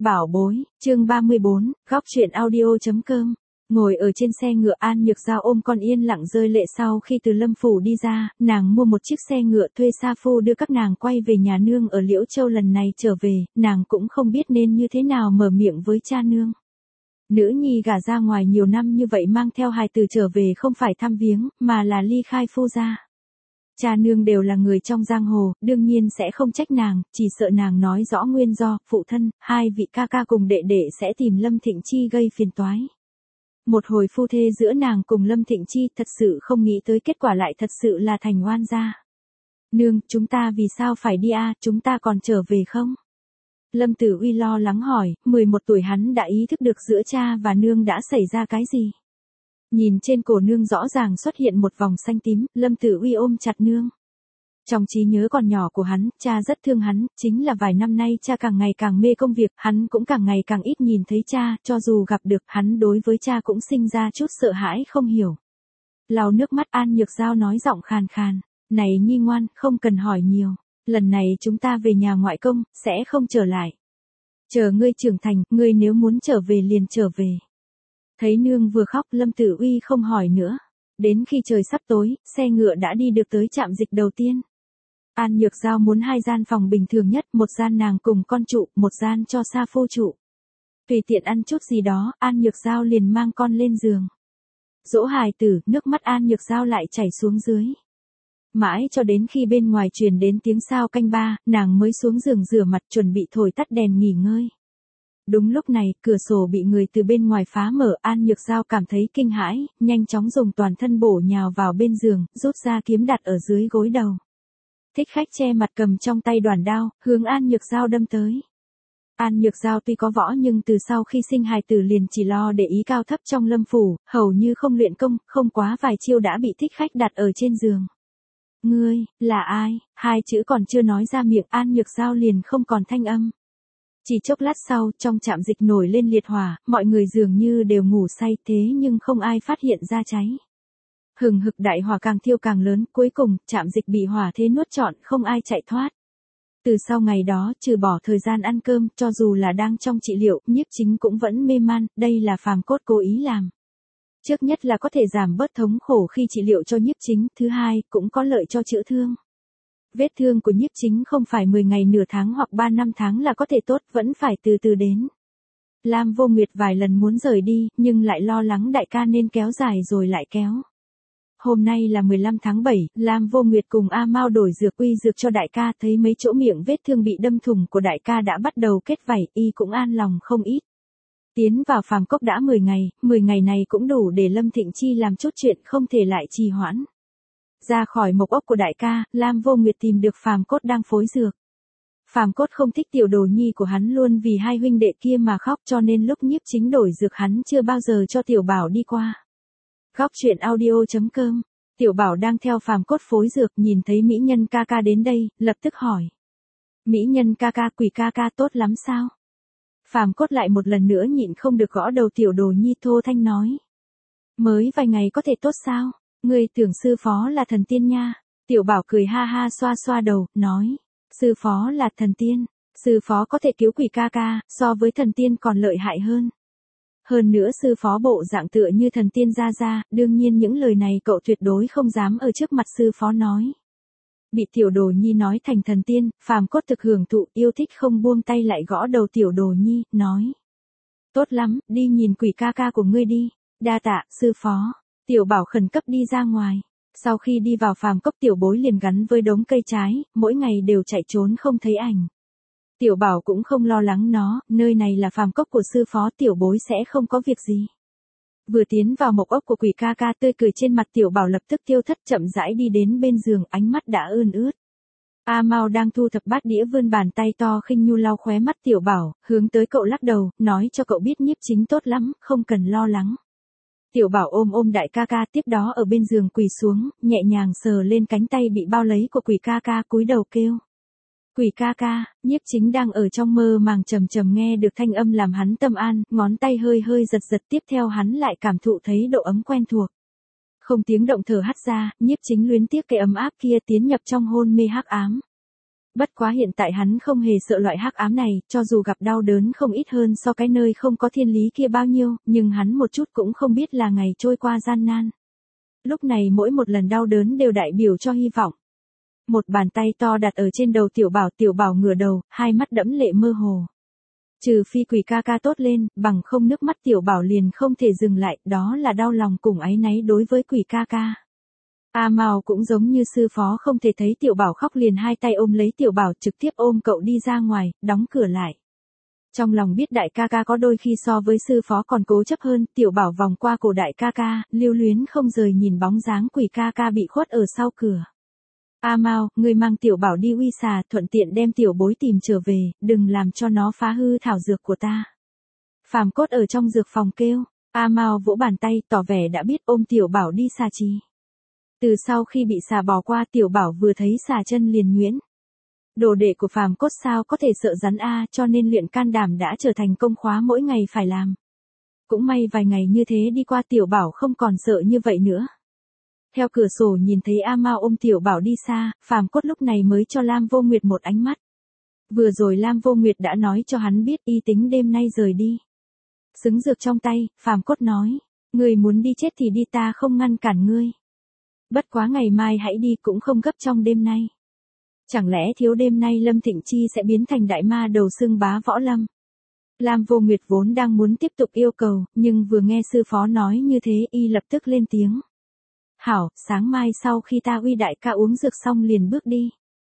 Bảo bối, chương 34, góc truyện audio.com. Ngồi ở trên xe ngựa, An Nhược Giao ôm con yên lặng rơi lệ. Sau khi từ Lâm Phủ đi ra, nàng mua một chiếc xe ngựa thuê sa phu đưa các nàng quay về nhà nương ở Liễu Châu. Lần này trở về, nàng cũng không biết nên như thế nào mở miệng với cha nương. Nữ nhi gả ra ngoài nhiều năm như vậy mang theo hài tử trở về không phải thăm viếng, mà là ly khai phu gia. Cha nương đều là người trong giang hồ, đương nhiên sẽ không trách nàng, chỉ sợ nàng nói rõ nguyên do, phụ thân, hai vị ca ca cùng đệ đệ sẽ tìm Lâm Thịnh Chi gây phiền toái. Một hồi phu thê giữa nàng cùng Lâm Thịnh Chi thật sự không nghĩ tới kết quả lại thật sự là thành oan gia. Nương, chúng ta vì sao phải đi a, chúng ta còn trở về không? Lâm Tử Uy lo lắng hỏi, 11 tuổi hắn đã ý thức được giữa cha và nương đã xảy ra cái gì. Nhìn trên cổ nương rõ ràng xuất hiện một vòng xanh tím, Lâm Tử Uy ôm chặt nương. Trong trí nhớ còn nhỏ của hắn, cha rất thương hắn, chính là vài năm nay cha càng ngày càng mê công việc, hắn cũng càng ngày càng ít nhìn thấy cha, cho dù gặp được hắn đối với cha cũng sinh ra chút sợ hãi không hiểu. Lau nước mắt, An Nhược Giao nói giọng khàn khàn, này nhi ngoan, không cần hỏi nhiều, lần này chúng ta về nhà ngoại công, sẽ không trở lại. Chờ ngươi trưởng thành, ngươi nếu muốn trở về liền trở về. Thấy nương vừa khóc, Lâm Tử Uy không hỏi nữa. Đến khi trời sắp tối, xe ngựa đã đi được tới trạm dịch đầu tiên. An Nhược Giao muốn hai gian phòng bình thường nhất, một gian nàng cùng con trụ, một gian cho sa phu trụ. Tùy tiện ăn chút gì đó, An Nhược Giao liền mang con lên giường. Dỗ hài tử, nước mắt An Nhược Giao lại chảy xuống dưới. Mãi cho đến khi bên ngoài truyền đến tiếng sao canh ba, nàng mới xuống giường rửa mặt chuẩn bị thổi tắt đèn nghỉ ngơi. Đúng lúc này, cửa sổ bị người từ bên ngoài phá mở, An Nhược Giao cảm thấy kinh hãi, nhanh chóng dùng toàn thân bổ nhào vào bên giường, rút ra kiếm đặt ở dưới gối đầu. Thích Khách che mặt cầm trong tay đoản đao, hướng An Nhược Giao đâm tới. An Nhược Giao tuy có võ nhưng từ sau khi sinh hài tử liền chỉ lo để ý cao thấp trong Lâm Phủ, hầu như không luyện công, không quá vài chiêu đã bị Thích Khách đặt ở trên giường. Ngươi, là ai? Hai chữ còn chưa nói ra miệng, An Nhược Giao liền không còn thanh âm. Chỉ chốc lát sau, trong trạm dịch nổi lên liệt hỏa, mọi người dường như đều ngủ say thế nhưng không ai phát hiện ra cháy. Hừng hực đại hỏa càng thiêu càng lớn, cuối cùng, trạm dịch bị hỏa thế nuốt trọn, không ai chạy thoát. Từ sau ngày đó, trừ bỏ thời gian ăn cơm, cho dù là đang trong trị liệu, Nhiếp Chính cũng vẫn mê man, đây là Phàm Cốt cố ý làm. Trước nhất là có thể giảm bớt thống khổ khi trị liệu cho Nhiếp Chính, thứ hai, cũng có lợi cho chữa thương. Vết thương của Nhiếp Chính không phải 10 ngày nửa tháng hoặc 3 năm tháng là có thể tốt, vẫn phải từ từ đến. Lam Vô Nguyệt vài lần muốn rời đi, nhưng lại lo lắng đại ca nên kéo dài rồi lại kéo. Hôm nay là 15 tháng 7, Lam Vô Nguyệt cùng A Mao đổi dược uy dược cho đại ca, thấy mấy chỗ miệng vết thương bị đâm thủng của đại ca đã bắt đầu kết vảy, y cũng an lòng không ít. Tiến vào Phàm Cốc đã 10 ngày này cũng đủ để Lâm Thịnh Chi làm chút chuyện không thể lại trì hoãn. Ra khỏi mộc ốc của đại ca, Lam Vô Nguyệt tìm được Phàm Cốt đang phối dược. Phàm Cốt không thích tiểu đồ nhi của hắn luôn vì hai huynh đệ kia mà khóc, cho nên lúc Nhiếp Chính đổi dược hắn chưa bao giờ cho Tiểu Bảo đi qua. Góc truyện audio.com. Tiểu Bảo đang theo Phàm Cốt phối dược, nhìn thấy mỹ nhân ca ca đến đây, lập tức hỏi. Mỹ nhân ca ca, Quỷ ca ca tốt lắm sao? Phàm Cốt lại một lần nữa nhịn không được gõ đầu tiểu đồ nhi, thô thanh nói. Mới vài ngày có thể tốt sao? Ngươi tưởng sư phó là thần tiên nha. Tiểu Bảo cười ha ha xoa xoa đầu, nói. Sư phó là thần tiên. Sư phó có thể cứu Quỷ ca ca, so với thần tiên còn lợi hại hơn. Hơn nữa sư phó bộ dạng tựa như thần tiên ra, đương nhiên những lời này cậu tuyệt đối không dám ở trước mặt sư phó nói. Bị tiểu đồ nhi nói thành thần tiên, Phàm Cốt thực hưởng thụ, yêu thích không buông tay lại gõ đầu tiểu đồ nhi, nói. Tốt lắm, đi nhìn Quỷ ca ca của ngươi đi. Đa tạ, sư phó. Tiểu Bảo khẩn cấp đi ra ngoài. Sau khi đi vào Phàm Cốc, tiểu bối liền gắn với đống cây trái, mỗi ngày đều chạy trốn không thấy ảnh. Tiểu Bảo cũng không lo lắng nó, nơi này là Phàm Cốc của sư phó, tiểu bối sẽ không có việc gì. Vừa tiến vào mộc ốc của Quỷ ca ca, tươi cười trên mặt Tiểu Bảo lập tức tiêu thất, chậm rãi đi đến bên giường, ánh mắt đã ươn ướt. A Mao đang thu thập bát đĩa vươn bàn tay to khinh nhu lau khóe mắt Tiểu Bảo, hướng tới cậu lắc đầu, nói cho cậu biết Nhiếp Chính tốt lắm, không cần lo lắng. Tiểu Bảo ôm đại ca ca, tiếp đó ở bên giường quỳ xuống, nhẹ nhàng sờ lên cánh tay bị bao lấy của Quỷ ca ca, cúi đầu kêu. Quỷ ca ca, Nhiếp Chính đang ở trong mơ màng trầm trầm nghe được thanh âm làm hắn tâm an, ngón tay hơi giật, tiếp theo hắn lại cảm thụ thấy độ ấm quen thuộc. Không tiếng động thở hắt ra, Nhiếp Chính luyến tiếc cái ấm áp kia tiến nhập trong hôn mê hắc ám. Bất quá hiện tại hắn không hề sợ loại hắc ám này, cho dù gặp đau đớn không ít hơn so cái nơi không có thiên lý kia bao nhiêu, nhưng hắn một chút cũng không biết là ngày trôi qua gian nan. Lúc này mỗi một lần đau đớn đều đại biểu cho hy vọng. Một bàn tay to đặt ở trên đầu tiểu bảo ngửa đầu, hai mắt đẫm lệ mơ hồ. Trừ phi quỷ ca ca tốt lên, bằng không nước mắt tiểu bảo liền không thể dừng lại, đó là đau lòng cùng áy náy đối với quỷ ca ca. A Mao cũng giống như sư phó không thể thấy tiểu bảo khóc liền hai tay ôm lấy tiểu bảo trực tiếp ôm cậu đi ra ngoài, đóng cửa lại. Trong lòng biết đại ca ca có đôi khi so với sư phó còn cố chấp hơn, tiểu bảo vòng qua cổ đại ca ca, lưu luyến không rời nhìn bóng dáng quỷ ca ca bị khuất ở sau cửa. A Mao, ngươi mang tiểu bảo đi uy xà, thuận tiện đem tiểu bối tìm trở về, đừng làm cho nó phá hư thảo dược của ta. Phàm Cốt ở trong dược phòng kêu, A Mao vỗ bàn tay tỏ vẻ đã biết ôm tiểu bảo đi xà trì. Từ sau khi bị xà bò qua tiểu bảo vừa thấy xà chân liền nhuyễn. Đồ đệ của Phàm Cốt sao có thể sợ rắn a, cho nên luyện can đảm đã trở thành công khóa mỗi ngày phải làm. Cũng may vài ngày như thế đi qua tiểu bảo không còn sợ như vậy nữa. Theo cửa sổ nhìn thấy A Mao ôm tiểu bảo đi xa, Phàm Cốt lúc này mới cho Lam Vô Nguyệt một ánh mắt. Vừa rồi Lam Vô Nguyệt đã nói cho hắn biết y tính đêm nay rời đi. Xứng dược trong tay, Phàm Cốt nói, ngươi muốn đi chết thì đi ta không ngăn cản ngươi. Bất quá ngày mai hãy đi cũng không gấp trong đêm nay. Chẳng lẽ thiếu đêm nay Lâm Thịnh Chi sẽ biến thành đại ma đầu xưng bá võ lâm? Lam Vô Nguyệt vốn đang muốn tiếp tục yêu cầu, nhưng vừa nghe sư phó nói như thế y lập tức lên tiếng. Hảo, sáng mai sau khi ta uy đại ca uống dược xong liền bước đi.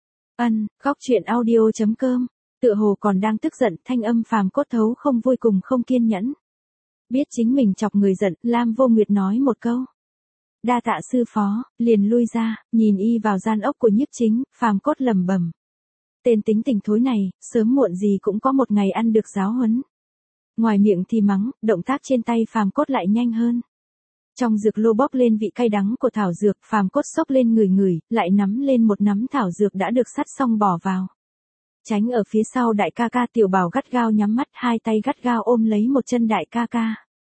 Góc truyện audio.com, tựa hồ còn đang tức giận, thanh âm Phàm Cốt thấu không vui cùng không kiên nhẫn. Biết chính mình chọc người giận, Lam Vô Nguyệt nói một câu. Đa tạ sư phó, liền lui ra, nhìn y vào gian ốc của Nhiếp Chính, Phàm Cốt lẩm bẩm. Tên tính tình thối này, sớm muộn gì cũng có một ngày ăn được giáo huấn. Ngoài miệng thì mắng, động tác trên tay Phàm Cốt lại nhanh hơn. Trong dược lô bốc lên vị cay đắng của thảo dược, Phàm Cốt xốc lên người, lại nắm lên một nắm thảo dược đã được sắt xong bỏ vào. Tránh ở phía sau đại ca ca tiểu bảo gắt gao nhắm mắt, hai tay gắt gao ôm lấy một chân đại ca ca.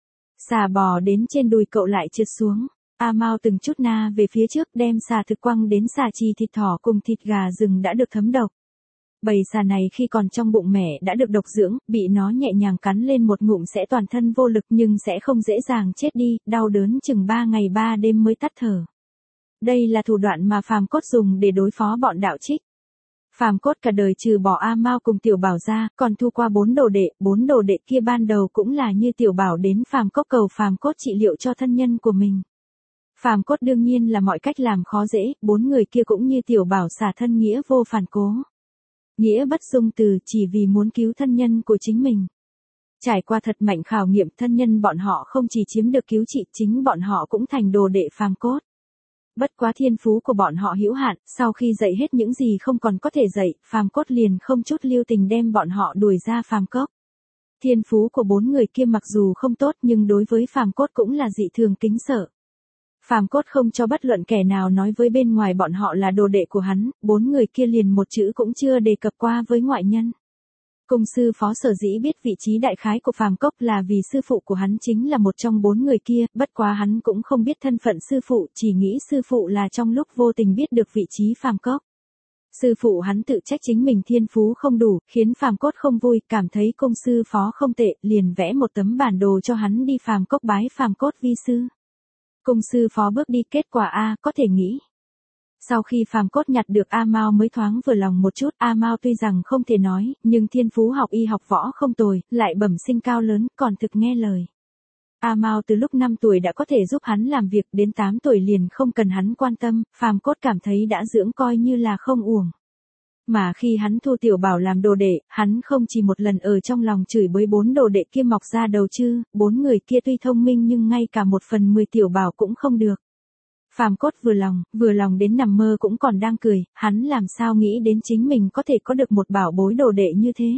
Xà bò đến trên đùi cậu lại trượt xuống. A Mao từng chút na về phía trước đem xà thực quăng đến xà trì thịt thỏ cùng thịt gà rừng đã được thấm độc. Bầy xà này khi còn trong bụng mẹ đã được độc dưỡng, bị nó nhẹ nhàng cắn lên một ngụm sẽ toàn thân vô lực nhưng sẽ không dễ dàng chết đi, đau đớn chừng 3 ngày 3 đêm mới tắt thở. Đây là thủ đoạn mà Phàm Cốt dùng để đối phó bọn đạo trích. Phàm Cốt cả đời trừ bỏ A Mao cùng tiểu bảo ra, còn thu qua 4 đồ đệ kia ban đầu cũng là như tiểu bảo đến Phàm Cốt cầu Phàm Cốt trị liệu cho thân nhân của mình. Phàm Cốt đương nhiên là mọi cách làm khó dễ, 4 người kia cũng như tiểu bảo xả thân nghĩa vô phản cố. Nghĩa bất dung từ chỉ vì muốn cứu thân nhân của chính mình. Trải qua thật mạnh khảo nghiệm thân nhân bọn họ không chỉ chiếm được cứu trị chính bọn họ cũng thành đồ đệ Phàm Cốt. Bất quá thiên phú của bọn họ hữu hạn, sau khi dạy hết những gì không còn có thể dạy, Phàm Cốt liền không chút lưu tình đem bọn họ đuổi ra phàm cốc. Thiên phú của 4 người kia mặc dù không tốt nhưng đối với Phàm Cốt cũng là dị thường kính sợ. Phàm Cốt không cho bất luận kẻ nào nói với bên ngoài bọn họ là đồ đệ của hắn, 4 người kia liền một chữ cũng chưa đề cập qua với ngoại nhân. Cung sư phó sở dĩ biết vị trí đại khái của Phàm Cốc là vì sư phụ của hắn chính là một trong 4 người kia, bất quá hắn cũng không biết thân phận sư phụ, chỉ nghĩ sư phụ là trong lúc vô tình biết được vị trí Phàm Cốc. Sư phụ hắn tự trách chính mình thiên phú không đủ, khiến Phàm Cốt không vui, cảm thấy cung sư phó không tệ, liền vẽ một tấm bản đồ cho hắn đi Phàm Cốc bái Phàm Cốt vi sư. Cung sư phó bước đi kết quả A có thể nghĩ. Sau khi Phàm Cốt nhặt được A Mao mới thoáng vừa lòng một chút, A Mao tuy rằng không thể nói, nhưng thiên phú học y học võ không tồi, lại bẩm sinh cao lớn, còn thực nghe lời. A Mao từ lúc 5 tuổi đã có thể giúp hắn làm việc, đến 8 tuổi liền không cần hắn quan tâm, Phàm Cốt cảm thấy đã dưỡng coi như là không uổng. Mà khi hắn thu tiểu bảo làm đồ đệ, hắn không chỉ một lần ở trong lòng chửi bới 4 đồ đệ kia mọc ra đầu chứ, 4 người kia tuy thông minh nhưng ngay cả 1/10 tiểu bảo cũng không được. Phàm Cốt vừa lòng đến nằm mơ cũng còn đang cười, hắn làm sao nghĩ đến chính mình có thể có được một bảo bối đồ đệ như thế.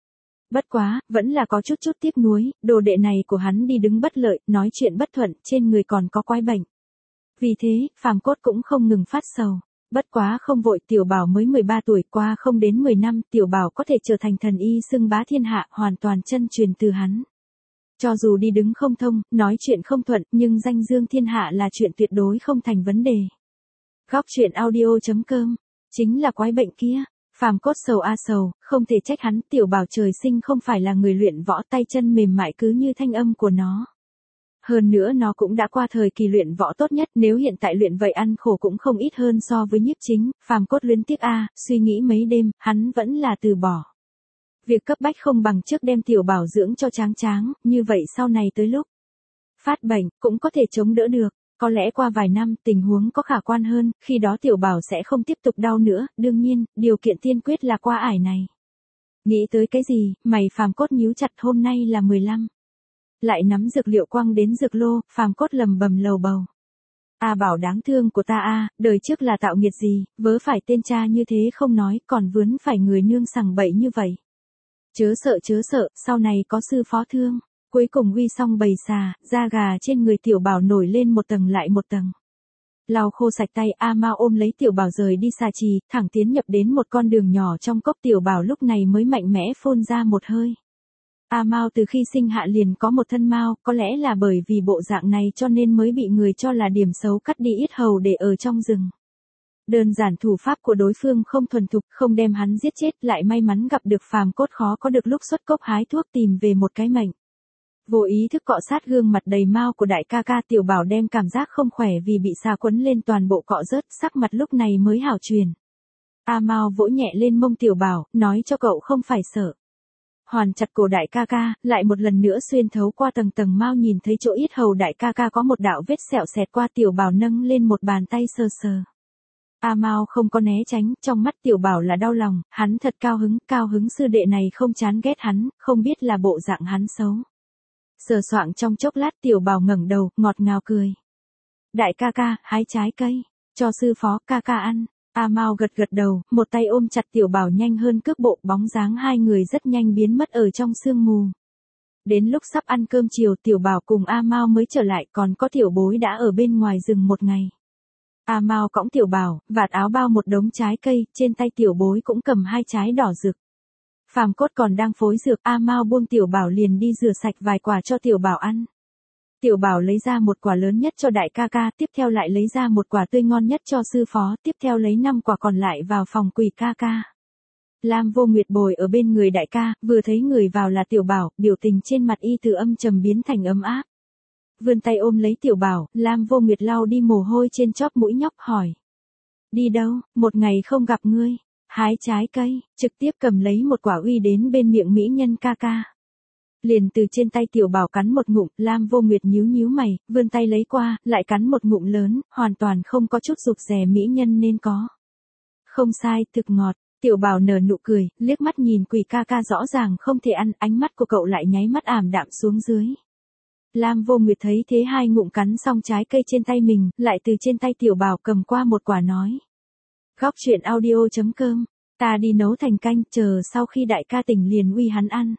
Bất quá, vẫn là có chút tiếc nuối, đồ đệ này của hắn đi đứng bất lợi, nói chuyện bất thuận, trên người còn có quái bệnh. Vì thế, Phàm Cốt cũng không ngừng phát sầu. Bất quá không vội, tiểu bảo mới 13 tuổi, qua không đến 10 năm, tiểu bảo có thể trở thành thần y xưng bá thiên hạ, hoàn toàn chân truyền từ hắn. Cho dù đi đứng không thông, nói chuyện không thuận, nhưng danh dương thiên hạ là chuyện tuyệt đối không thành vấn đề. Góc truyện audio.com, chính là quái bệnh kia. Phàm Cốt sầu a sầu, không thể trách hắn, tiểu bảo trời sinh không phải là người luyện võ, tay chân mềm mại cứ như thanh âm của nó. Hơn nữa nó cũng đã qua thời kỳ luyện võ tốt nhất, nếu hiện tại luyện vậy ăn khổ cũng không ít hơn so với Nhiếp Chính. Phàm Cốt luyến tiếc suy nghĩ mấy đêm, hắn vẫn là từ bỏ. Việc cấp bách không bằng trước đem tiểu bảo dưỡng cho tráng tráng, như vậy sau này tới lúc phát bệnh, cũng có thể chống đỡ được. Có lẽ qua vài năm, tình huống có khả quan hơn, khi đó tiểu bảo sẽ không tiếp tục đau nữa, đương nhiên, điều kiện tiên quyết là qua ải này. Nghĩ tới cái gì, mày Phàm Cốt nhíu chặt, hôm nay là 15. Lại nắm dược liệu quăng đến dược lô, Phàm Cốt lầm bầm lầu bầu. Bảo đáng thương của ta đời trước là tạo nghiệt gì, vớ phải tên cha như thế không nói, còn vướng phải người nương sằng bậy như vậy. Chớ sợ, sau này có sư phó thương. Cuối cùng uy xong bầy xà, da gà trên người tiểu bảo nổi lên một tầng lại một tầng. Lau khô sạch tay, A Mao ôm lấy tiểu bảo rời đi xà trì, thẳng tiến nhập đến một con đường nhỏ trong cốc, tiểu bảo lúc này mới mạnh mẽ phun ra một hơi. A Mao từ khi sinh hạ liền có một thân mao, có lẽ là bởi vì bộ dạng này cho nên mới bị người cho là điểm xấu, cắt đi yết hầu để ở trong rừng. Đơn giản thủ pháp của đối phương không thuần thục, không đem hắn giết chết, lại may mắn gặp được Phàm Cốt, khó có được lúc xuất cốc hái thuốc tìm về một cái mệnh. Vô ý thức cọ sát gương mặt đầy mao của đại ca ca, tiểu bảo đem cảm giác không khỏe vì bị xà quấn lên toàn bộ cọ rớt, sắc mặt lúc này mới hảo truyền. A Mao vỗ nhẹ lên mông tiểu bảo, nói cho cậu không phải sợ. Hoàn chặt cổ đại ca ca, lại một lần nữa xuyên thấu qua tầng tầng mao, nhìn thấy chỗ yết hầu đại ca ca có một đạo vết sẹo xẹt qua, tiểu bảo nâng lên một bàn tay sờ sờ. A Mao không có né tránh, trong mắt tiểu bảo là đau lòng, hắn thật cao hứng sư đệ này không chán ghét hắn, không biết là bộ dạng hắn xấu. Sờ soạng trong chốc lát, tiểu bảo ngẩng đầu, ngọt ngào cười. Đại ca ca, hái trái cây, cho sư phó ca ca ăn. A Mao gật đầu, một tay ôm chặt tiểu bảo nhanh hơn cước bộ, bóng dáng hai người rất nhanh biến mất ở trong sương mù. Đến lúc sắp ăn cơm chiều, tiểu bảo cùng A Mao mới trở lại, còn có tiểu bối đã ở bên ngoài rừng một ngày. A Mao cõng tiểu bảo, vạt áo bao một đống trái cây, trên tay tiểu bối cũng cầm hai trái đỏ rực. Phàm Cốt còn đang phối dược, A Mao buông tiểu bảo liền đi rửa sạch vài quả cho tiểu bảo ăn. Tiểu bảo lấy ra một quả lớn nhất cho đại ca ca, tiếp theo lại lấy ra một quả tươi ngon nhất cho sư phó, tiếp theo lấy 5 quả còn lại vào phòng Quỷ ca ca. Lam Vô Nguyệt bồi ở bên người đại ca, vừa thấy người vào là tiểu bảo, biểu tình trên mặt y từ âm trầm biến thành ấm áp. Vươn tay ôm lấy tiểu bảo, Lam Vô Nguyệt lau đi mồ hôi trên chóp mũi nhóc, hỏi. Đi đâu, một ngày không gặp ngươi. Hái trái cây, trực tiếp cầm lấy một quả uy đến bên miệng mỹ nhân ca ca. Liền từ trên tay tiểu bảo cắn một ngụm, Lam Vô Nguyệt nhíu mày, vươn tay lấy qua, lại cắn một ngụm lớn, hoàn toàn không có chút rụt rè mỹ nhân nên có. Không sai, thực ngọt, tiểu bảo nở nụ cười, liếc mắt nhìn Quỷ ca ca rõ ràng không thể ăn, ánh mắt của cậu lại nháy mắt ảm đạm xuống dưới. Lam Vô Nguyệt thấy thế hai ngụm cắn xong trái cây trên tay mình, lại từ trên tay tiểu bảo cầm qua một quả nói. Góc truyện audio.com, ta đi nấu thành canh, chờ sau khi đại ca tỉnh liền uy hắn ăn.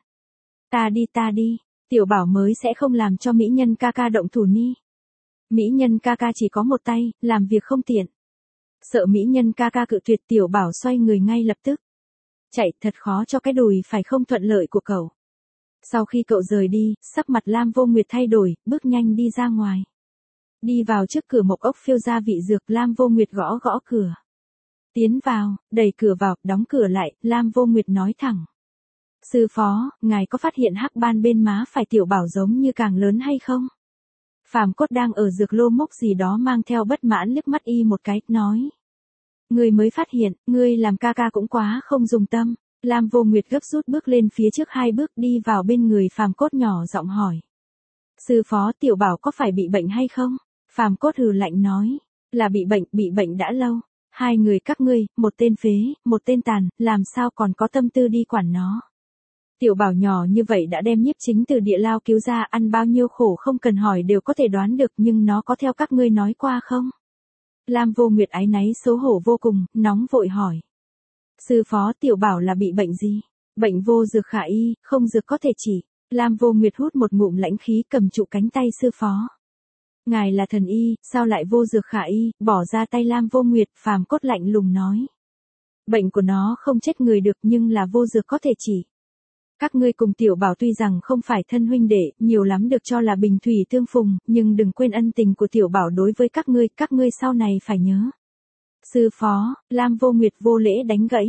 Ta đi, tiểu bảo mới sẽ không làm cho mỹ nhân ca ca động thủ ni. Mỹ nhân ca ca chỉ có một tay, làm việc không tiện. Sợ mỹ nhân ca ca cự tuyệt, tiểu bảo xoay người ngay lập tức. Chạy, thật khó cho cái đùi phải không thuận lợi của cậu. Sau khi cậu rời đi, sắc mặt Lam Vô Nguyệt thay đổi, bước nhanh đi ra ngoài. Đi vào trước cửa mộc ốc phiêu gia vị dược, Lam Vô Nguyệt gõ cửa. Tiến vào, đẩy cửa vào, đóng cửa lại, Lam Vô Nguyệt nói thẳng. Sư phó, ngài có phát hiện hắc ban bên má phải tiểu bảo giống như càng lớn hay không? Phàm Cốt đang ở dược lô mốc gì đó mang theo bất mãn liếc mắt y một cái, nói. Ngươi mới phát hiện, ngươi làm ca ca cũng quá không dùng tâm. Lam Vô Nguyệt gấp rút bước lên phía trước 2 bước đi vào bên người Phàm Cốt nhỏ giọng hỏi. Sư phó, tiểu bảo có phải bị bệnh hay không? Phàm Cốt hừ lạnh nói. Là bị bệnh đã lâu. Hai người các ngươi, một tên phế, một tên tàn, làm sao còn có tâm tư đi quản nó. Tiểu bảo nhỏ như vậy đã đem Nhiếp Chính từ địa lao cứu ra, ăn bao nhiêu khổ không cần hỏi đều có thể đoán được, nhưng nó có theo các ngươi nói qua không? Lam Vô Nguyệt áy náy xấu hổ vô cùng, nóng vội hỏi. Sư phó, tiểu bảo là bị bệnh gì? Bệnh vô dược khả y, không dược có thể chỉ. Lam Vô Nguyệt hút một ngụm lãnh khí, cầm trụ cánh tay sư phó. Ngài là thần y, sao lại vô dược khả y? Bỏ ra tay Lam Vô Nguyệt, Phàm Cốt lạnh lùng nói. Bệnh của nó không chết người được nhưng là vô dược có thể chỉ. Các ngươi cùng tiểu bảo tuy rằng không phải thân huynh đệ, nhiều lắm được cho là bình thủy tương phùng, nhưng đừng quên ân tình của tiểu bảo đối với các ngươi sau này phải nhớ. Sư phó, Lam Vô Nguyệt vô lễ đánh gãy.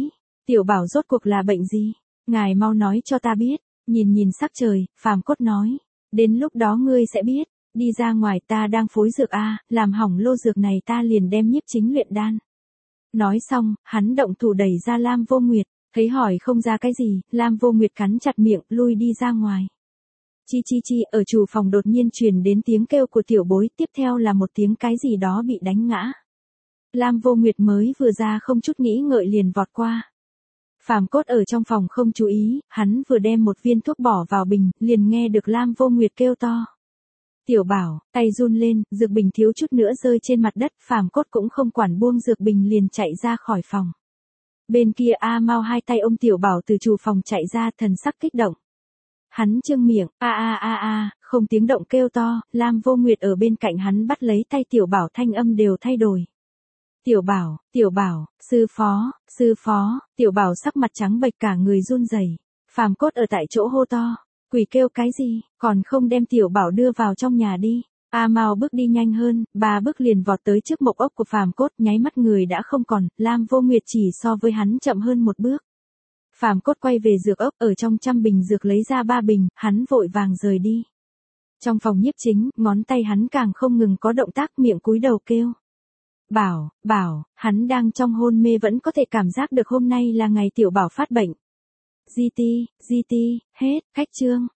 Tiểu Bảo rốt cuộc là bệnh gì? Ngài mau nói cho ta biết. Nhìn nhìn sắc trời, Phàm Cốt nói. Đến lúc đó ngươi sẽ biết. Đi ra ngoài, ta đang phối dược a, làm hỏng lô dược này ta liền đem Nhiếp Chính luyện đan. Nói xong, hắn động thủ đẩy ra Lam Vô Nguyệt, thấy hỏi không ra cái gì, Lam Vô Nguyệt cắn chặt miệng, lui đi ra ngoài. Chi chi chi, ở chủ phòng đột nhiên truyền đến tiếng kêu của tiểu bối, tiếp theo là một tiếng cái gì đó bị đánh ngã. Lam Vô Nguyệt mới vừa ra không chút nghĩ ngợi liền vọt qua. Phàm Cốt ở trong phòng không chú ý, hắn vừa đem một viên thuốc bỏ vào bình, liền nghe được Lam Vô Nguyệt kêu to. Tiểu Bảo, tay run lên, dược bình thiếu chút nữa rơi trên mặt đất, Phàm Cốt cũng không quản buông dược bình liền chạy ra khỏi phòng. Bên kia A Mao hai tay ôm Tiểu Bảo từ chủ phòng chạy ra, thần sắc kích động. Hắn trương miệng, không tiếng động kêu to, Lam Vô Nguyệt ở bên cạnh hắn bắt lấy tay Tiểu Bảo, thanh âm đều thay đổi. Tiểu Bảo, sư phó, Tiểu Bảo sắc mặt trắng bệch cả người run rẩy. Phàm Cốt ở tại chỗ hô to, quỷ kêu cái gì, còn không đem Tiểu Bảo đưa vào trong nhà đi. A Mao bước đi nhanh hơn, 3 bước liền vọt tới trước mộc ốc của Phàm Cốt, nháy mắt người đã không còn, Lam Vô Nguyệt chỉ so với hắn chậm hơn một bước. Phàm Cốt quay về dược ốc, ở trong 100 bình dược lấy ra 3 bình, hắn vội vàng rời đi. Trong phòng Nhiếp Chính, ngón tay hắn càng không ngừng có động tác, miệng cúi đầu kêu. Bảo, hắn đang trong hôn mê vẫn có thể cảm giác được hôm nay là ngày Tiểu Bảo phát bệnh. GT, hết, khách chương.